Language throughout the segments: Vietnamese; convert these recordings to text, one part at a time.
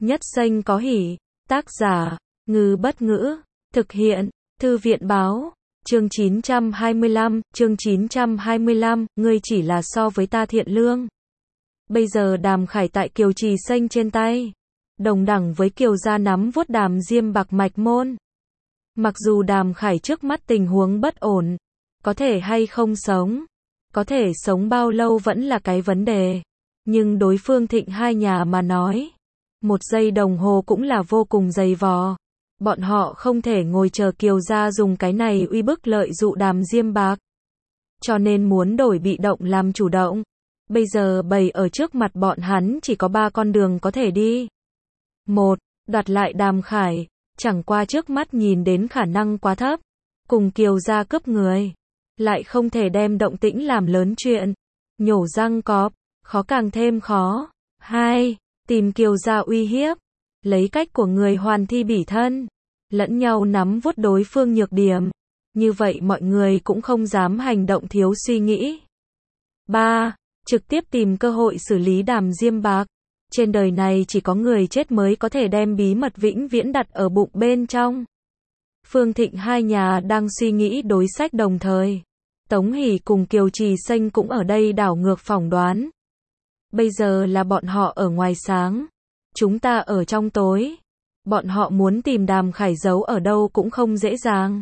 Nhất xanh có hỉ. Tác giả, Ngư Bất Ngữ. Thực hiện, Thư viện Báo. Chương 925, ngươi chỉ là so với ta thiện lương. Bây giờ Đàm Khải tại Kiều Trì Xanh trên tay, đồng đẳng với Kiều gia nắm vuốt Đàm Diêm Bạc mạch môn. Mặc dù Đàm Khải trước mắt tình huống bất ổn, có thể hay không sống, có thể sống bao lâu vẫn là cái vấn đề, nhưng đối phương Thịnh hai nhà mà nói, 1 giây đồng hồ cũng là vô cùng dày vò. Bọn họ không thể ngồi chờ Kiều gia dùng cái này uy bức lợi dụ Đàm Diêm Bạc, cho nên muốn đổi bị động làm chủ động. Bây giờ bày ở trước mặt bọn hắn chỉ có 3 con đường có thể đi. 1. Đoạt lại Đàm Khải, chẳng qua trước mắt nhìn đến khả năng quá thấp, cùng Kiều gia cướp người, lại không thể đem động tĩnh làm lớn chuyện, nhổ răng cọp, khó càng thêm khó. 2. Tìm Kiều gia uy hiếp, lấy cách của người hoàn thi bỉ thân, lẫn nhau nắm vuốt đối phương nhược điểm, như vậy mọi người cũng không dám hành động thiếu suy nghĩ. 3. Trực tiếp tìm cơ hội xử lý Đàm Diêm Bạc. Trên đời này chỉ có người chết mới có thể đem bí mật vĩnh viễn đặt ở bụng bên trong. Phương Thịnh hai nhà đang suy nghĩ đối sách đồng thời. Tống Hỷ cùng Kiều Trì Xanh cũng ở đây đảo ngược phỏng đoán. Bây giờ là bọn họ ở ngoài sáng, chúng ta ở trong tối. Bọn họ muốn tìm Đàm Khải giấu ở đâu cũng không dễ dàng.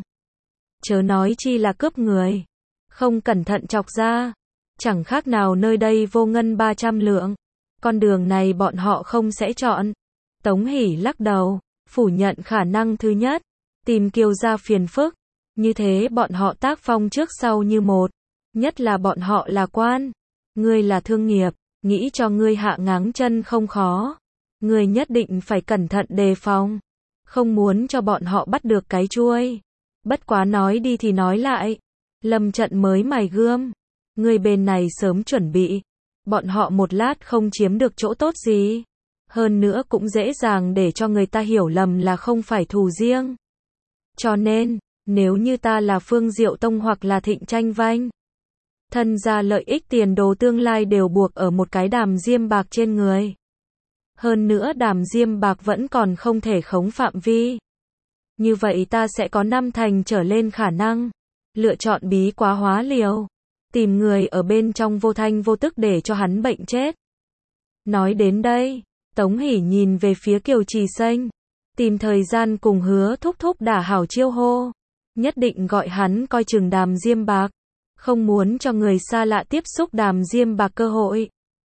Chớ nói chi là cướp người. Không cẩn thận chọc ra, chẳng khác nào nơi đây vô ngân 300 lượng. Con đường này bọn họ không sẽ chọn. Tống Hỷ lắc đầu, phủ nhận khả năng thứ nhất, tìm Kiều gia phiền phức. Như thế bọn họ tác phong trước sau như một. Nhất là bọn họ là quan. Ngươi là thương nghiệp, nghĩ cho ngươi hạ ngáng chân không khó. Ngươi nhất định phải cẩn thận đề phòng. Không muốn cho bọn họ bắt được cái chuôi. Bất quá nói đi thì nói lại. Lâm trận mới mài gươm. Ngươi bên này sớm chuẩn bị. Bọn họ một lát không chiếm được chỗ tốt gì. Hơn nữa cũng dễ dàng để cho người ta hiểu lầm là không phải thù riêng. Cho nên, nếu như ta là Phương Diệu Tông hoặc là Thịnh Tranh Vanh, thân gia lợi ích tiền đồ tương lai đều buộc ở một cái Đàm Diêm Bạc trên người. Hơn nữa Đàm Diêm Bạc vẫn còn không thể khống phạm vi. Như vậy ta sẽ có 5 thành trở lên khả năng lựa chọn bí quá hóa liều, tìm người ở bên trong vô thanh vô tức để cho hắn bệnh chết. Nói đến đây, Tống Hỷ nhìn về phía Kiều Trì Xanh, tìm thời gian cùng Hứa Thúc Thúc đả hảo chiêu hô, nhất định gọi hắn coi chừng Đàm Diêm Bạc, không muốn cho người xa lạ tiếp xúc Đàm Diêm Bạc cơ hội.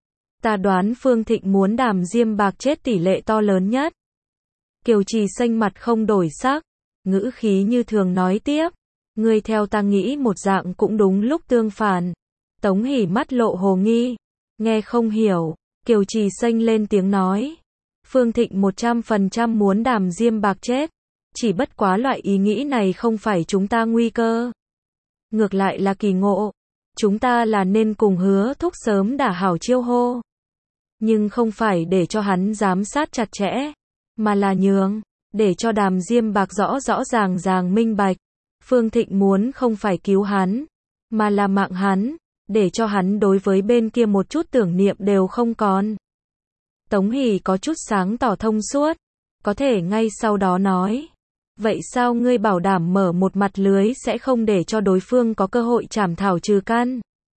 Ta đoán Phương Thịnh muốn Đàm Diêm Bạc chết tỷ lệ to lớn nhất. Kiều Trì Xanh mặt không đổi sắc, ngữ khí như thường nói tiếp, ngươi theo ta nghĩ một dạng cũng đúng lúc tương phản. Tống Hỷ mắt lộ hồ nghi, nghe không hiểu. Kiều Trì Xanh lên tiếng nói, Phương Thịnh 100% muốn Đàm Diêm Bạc chết, chỉ bất quá loại ý nghĩ này không phải chúng ta nguy cơ, ngược lại là kỳ ngộ. Chúng ta là nên cùng Hứa Thúc sớm đả hảo chiêu hô, nhưng không phải để cho hắn giám sát chặt chẽ, mà là nhường, để cho Đàm Diêm Bạc rõ rõ ràng minh bạch. Phương Thịnh muốn không phải cứu hắn, mà là mạng hắn, để cho hắn đối với bên kia một chút tưởng niệm đều không còn. Tống Hỷ có chút sáng tỏ thông suốt, có thể ngay sau đó nói, vậy sao ngươi bảo đảm mở một mặt lưới sẽ không để cho đối phương có cơ hội trảm thảo trừ căn?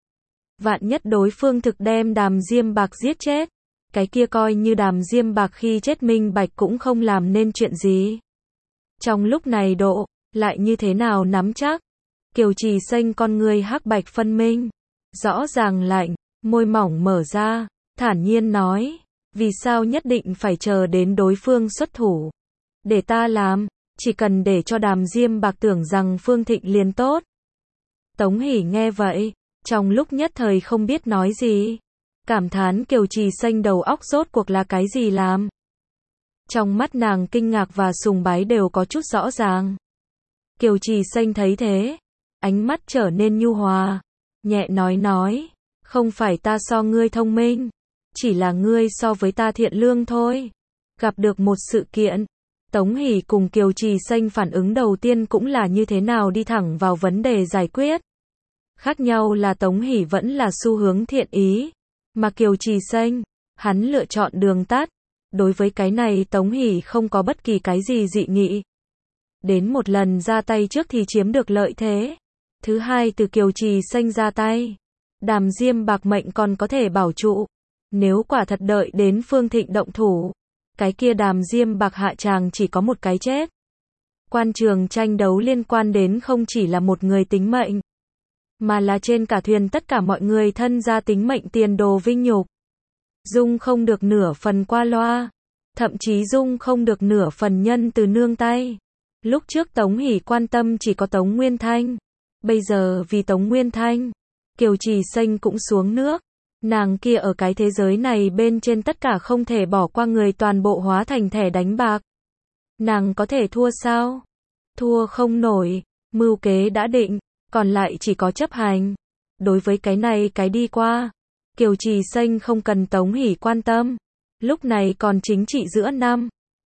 Vạn nhất đối phương thực đem Đàm Diêm Bạc giết chết, cái kia coi như Đàm Diêm Bạc khi chết minh bạch cũng không làm nên chuyện gì. Trong lúc này độ, lại như thế nào nắm chắc? Kiều Trì Xanh con ngươi hắc bạch phân minh, rõ ràng lạnh, môi mỏng mở ra, thản nhiên nói, vì sao nhất định phải chờ đến đối phương xuất thủ? Để ta làm, chỉ cần để cho Đàm Diêm Bạc tưởng rằng Phương Thịnh liền tốt. Tống Hỷ nghe vậy, trong lúc nhất thời không biết nói gì, cảm thán Kiều Trì Xanh đầu óc rốt cuộc là cái gì làm. Trong mắt nàng kinh ngạc và sùng bái đều có chút rõ ràng. Kiều Trì Xanh thấy thế, ánh mắt trở nên nhu hòa, nhẹ nói, không phải ta so ngươi thông minh, chỉ là ngươi so với ta thiện lương thôi. Gặp được một sự kiện, Tống Hỷ cùng Kiều Trì Xanh phản ứng đầu tiên cũng là như thế nào đi thẳng vào vấn đề giải quyết. Khác nhau là Tống Hỷ vẫn là xu hướng thiện ý, mà Kiều Trì Xanh, hắn lựa chọn đường tắt, Đối với cái này Tống Hỷ không có bất kỳ cái gì dị nghị. Đến một lần ra tay trước thì chiếm được lợi thế. Thứ hai từ Kiều Trì Xanh ra tay, Đàm Diêm bạc mệnh còn có thể bảo trụ. Nếu quả thật đợi đến Phương Thịnh động thủ, cái kia Đàm Diêm bạc hạ tràng chỉ có một cái chết. Quan trường tranh đấu liên quan đến không chỉ là một người tính mệnh, mà là trên cả thuyền tất cả mọi người thân gia tính mệnh tiền đồ vinh nhục. Dung không được nửa phần qua loa, thậm chí Dung không được nửa phần nhân từ nương tay. Lúc trước Tống Hỷ quan tâm chỉ có Tống Nguyên Thanh. Bây giờ vì Tống Nguyên Thanh, Kiều Trì Xanh cũng xuống nước. Nàng kia ở cái thế giới này bên trên tất cả không thể bỏ qua người toàn bộ hóa thành thẻ đánh bạc. Nàng có thể thua sao? Thua không nổi, mưu kế đã định, còn lại chỉ có chấp hành. Đối với cái này cái đi qua, Kiều Trì Xanh không cần Tống Hỷ quan tâm. Lúc này còn chính trị giữa năm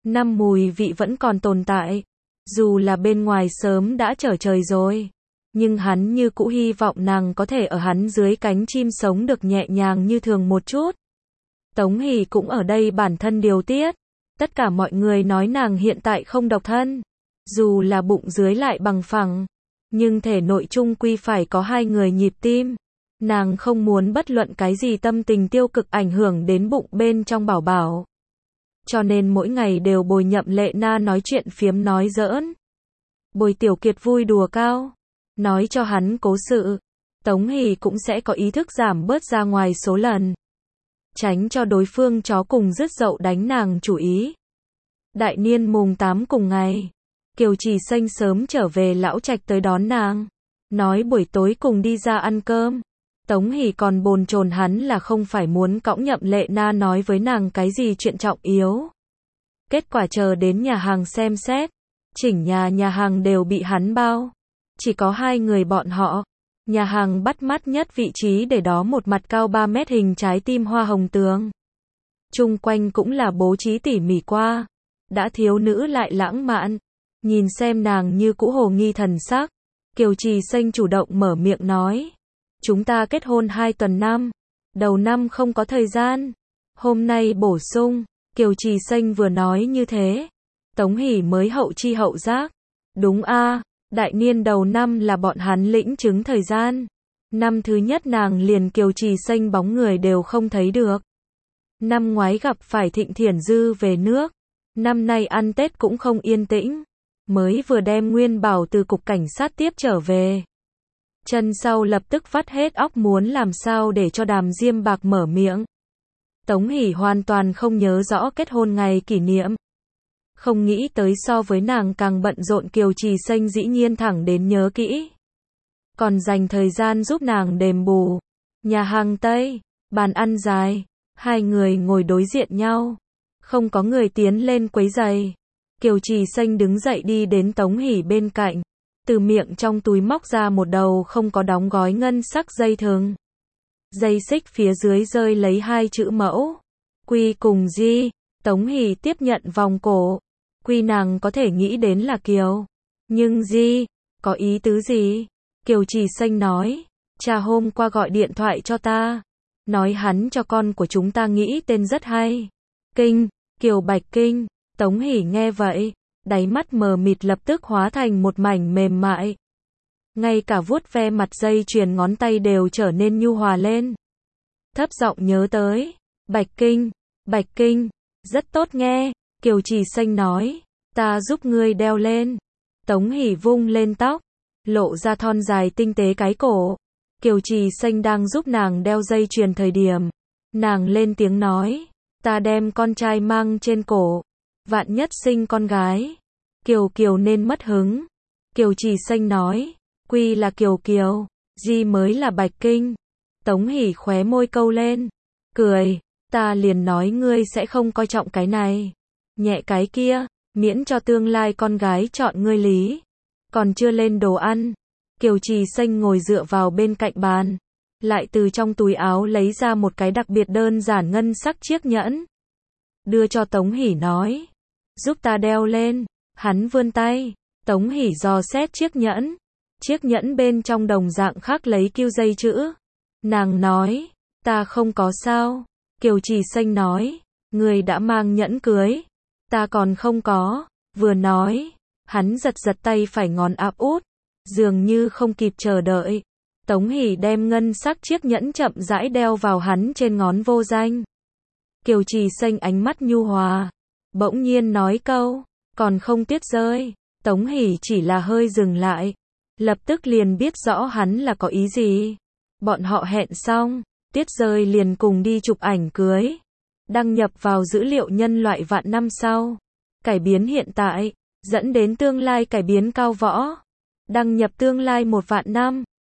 mùi vị vẫn còn tồn tại. Dù là bên ngoài sớm đã trở trời rồi, nhưng hắn như cũ hy vọng nàng có thể ở hắn dưới cánh chim sống được nhẹ nhàng như thường một chút. Tống Hỷ cũng ở đây bản thân điều tiết. Tất cả mọi người nói nàng hiện tại không độc thân. Dù là bụng dưới lại bằng phẳng, nhưng thể nội chung quy phải có hai người nhịp tim. Nàng không muốn bất luận cái gì tâm tình tiêu cực ảnh hưởng đến bụng bên trong bảo bảo. Cho nên mỗi ngày đều bồi Nhậm Lệ Na nói chuyện phiếm nói giỡn. Bồi Tiểu Kiệt vui đùa cao, nói cho hắn cố sự. Tống Hỷ cũng sẽ có ý thức giảm bớt ra ngoài số lần, tránh cho đối phương chó cùng rứt dậu đánh nàng chủ ý. Đại niên mùng 8 cùng ngày, Kiều Trì Xanh sớm trở về lão trạch tới đón nàng, nói buổi tối cùng đi ra ăn cơm. Tống Hỷ còn bồn chồn hắn là không phải muốn cõng Nhậm Lệ Na nói với nàng cái gì chuyện trọng yếu. Kết quả chờ đến nhà hàng xem xét, chỉnh nhà hàng đều bị hắn bao. Chỉ có hai người bọn họ. Nhà hàng bắt mắt nhất vị trí để đó một mặt cao 3 mét hình trái tim hoa hồng tường. Chung quanh cũng là bố trí tỉ mỉ qua. Đã thiếu nữ lại lãng mạn. Nhìn xem nàng như cũ hồ nghi thần sắc. Kiều Trì Xanh chủ động mở miệng nói. Chúng ta kết hôn 2 tuần năm. Đầu năm không có thời gian. Hôm nay bổ sung. Kiều Trì Xanh vừa nói như thế. Tống Hỷ mới hậu chi hậu giác. Đúng a, đại niên đầu năm là bọn hắn lĩnh chứng thời gian. Năm thứ nhất nàng liền Kiều Trì Xanh bóng người đều không thấy được. Năm ngoái gặp phải Thịnh Thiển Dư về nước. Năm nay ăn Tết cũng không yên tĩnh. Mới vừa đem Nguyên Bảo từ cục cảnh sát tiếp trở về. Chân sau lập tức vắt hết óc muốn làm sao để cho Đàm Diêm bạc mở miệng. Tống Hỷ hoàn toàn không nhớ rõ kết hôn ngày kỷ niệm. Không nghĩ tới so với nàng càng bận rộn Kiều Trì Xanh dĩ nhiên thẳng đến nhớ kỹ. Còn dành thời gian giúp nàng đền bù. Nhà hàng Tây, bàn ăn dài, hai người ngồi đối diện nhau. Không có người tiến lên quấy giày. Kiều Trì Xanh đứng dậy đi đến Tống Hỷ bên cạnh. Từ miệng trong túi móc ra một đầu không có đóng gói ngân sắc dây thừng. Dây xích phía dưới rơi lấy 2 chữ mẫu. Quy cùng Di. Tống Hỷ tiếp nhận vòng cổ. Quy nàng có thể nghĩ đến là Kiều. Nhưng Di, có ý tứ gì? Kiều Trì Xanh nói. Cha hôm qua gọi điện thoại cho ta. Nói hắn cho con của chúng ta nghĩ tên rất hay. Kinh, Kiều Bạch Kinh. Tống Hỷ nghe vậy. Đáy mắt mờ mịt lập tức hóa thành một mảnh mềm mại. Ngay cả vuốt ve mặt dây chuyền ngón tay đều trở nên nhu hòa lên. Thấp giọng nhớ tới. Bạch Kinh, rất tốt nghe. Kiều Trì Xanh nói. Ta giúp ngươi đeo lên. Tống Hỷ vung lên tóc. Lộ ra thon dài tinh tế cái cổ. Kiều Trì Xanh đang giúp nàng đeo dây chuyền thời điểm. Nàng lên tiếng nói. Ta đem con trai mang trên cổ. Vạn nhất sinh con gái. Kiều nên mất hứng. Kiều Trì Xanh nói. Quy là Kiều, Di mới là Bạch Kinh. Tống Hỷ khóe môi câu lên. Cười. Ta liền nói ngươi sẽ không coi trọng cái này. Nhẹ cái kia. Miễn cho tương lai con gái chọn ngươi lý. Còn chưa lên đồ ăn. Kiều Trì Xanh ngồi dựa vào bên cạnh bàn. Lại từ trong túi áo lấy ra một cái đặc biệt đơn giản ngân sắc chiếc nhẫn. Đưa cho Tống Hỷ nói. Giúp ta đeo lên. Hắn vươn tay. Tống Hỷ dò xét chiếc nhẫn. Chiếc nhẫn bên trong đồng dạng khắc lấy kiêu dây chữ. Nàng nói. Ta không có sao. Kiều Trì Xanh nói. Ngươi đã mang nhẫn cưới. Ta còn không có. Vừa nói, hắn giật giật tay phải ngón áp út. Dường như không kịp chờ đợi. Tống Hỷ đem ngân sắc chiếc nhẫn chậm rãi đeo vào hắn trên ngón vô danh. Kiều Trì Xanh ánh mắt nhu hòa. Bỗng nhiên nói câu, còn không tuyết rơi. Tống Hỷ chỉ là hơi dừng lại. Lập tức liền biết rõ hắn là có ý gì. Bọn họ hẹn xong, tuyết rơi liền cùng đi chụp ảnh cưới. Đăng nhập vào dữ liệu nhân loại vạn năm sau. Cải biến hiện tại, dẫn đến tương lai cải biến cao võ. Đăng nhập tương lai 1 vạn năm.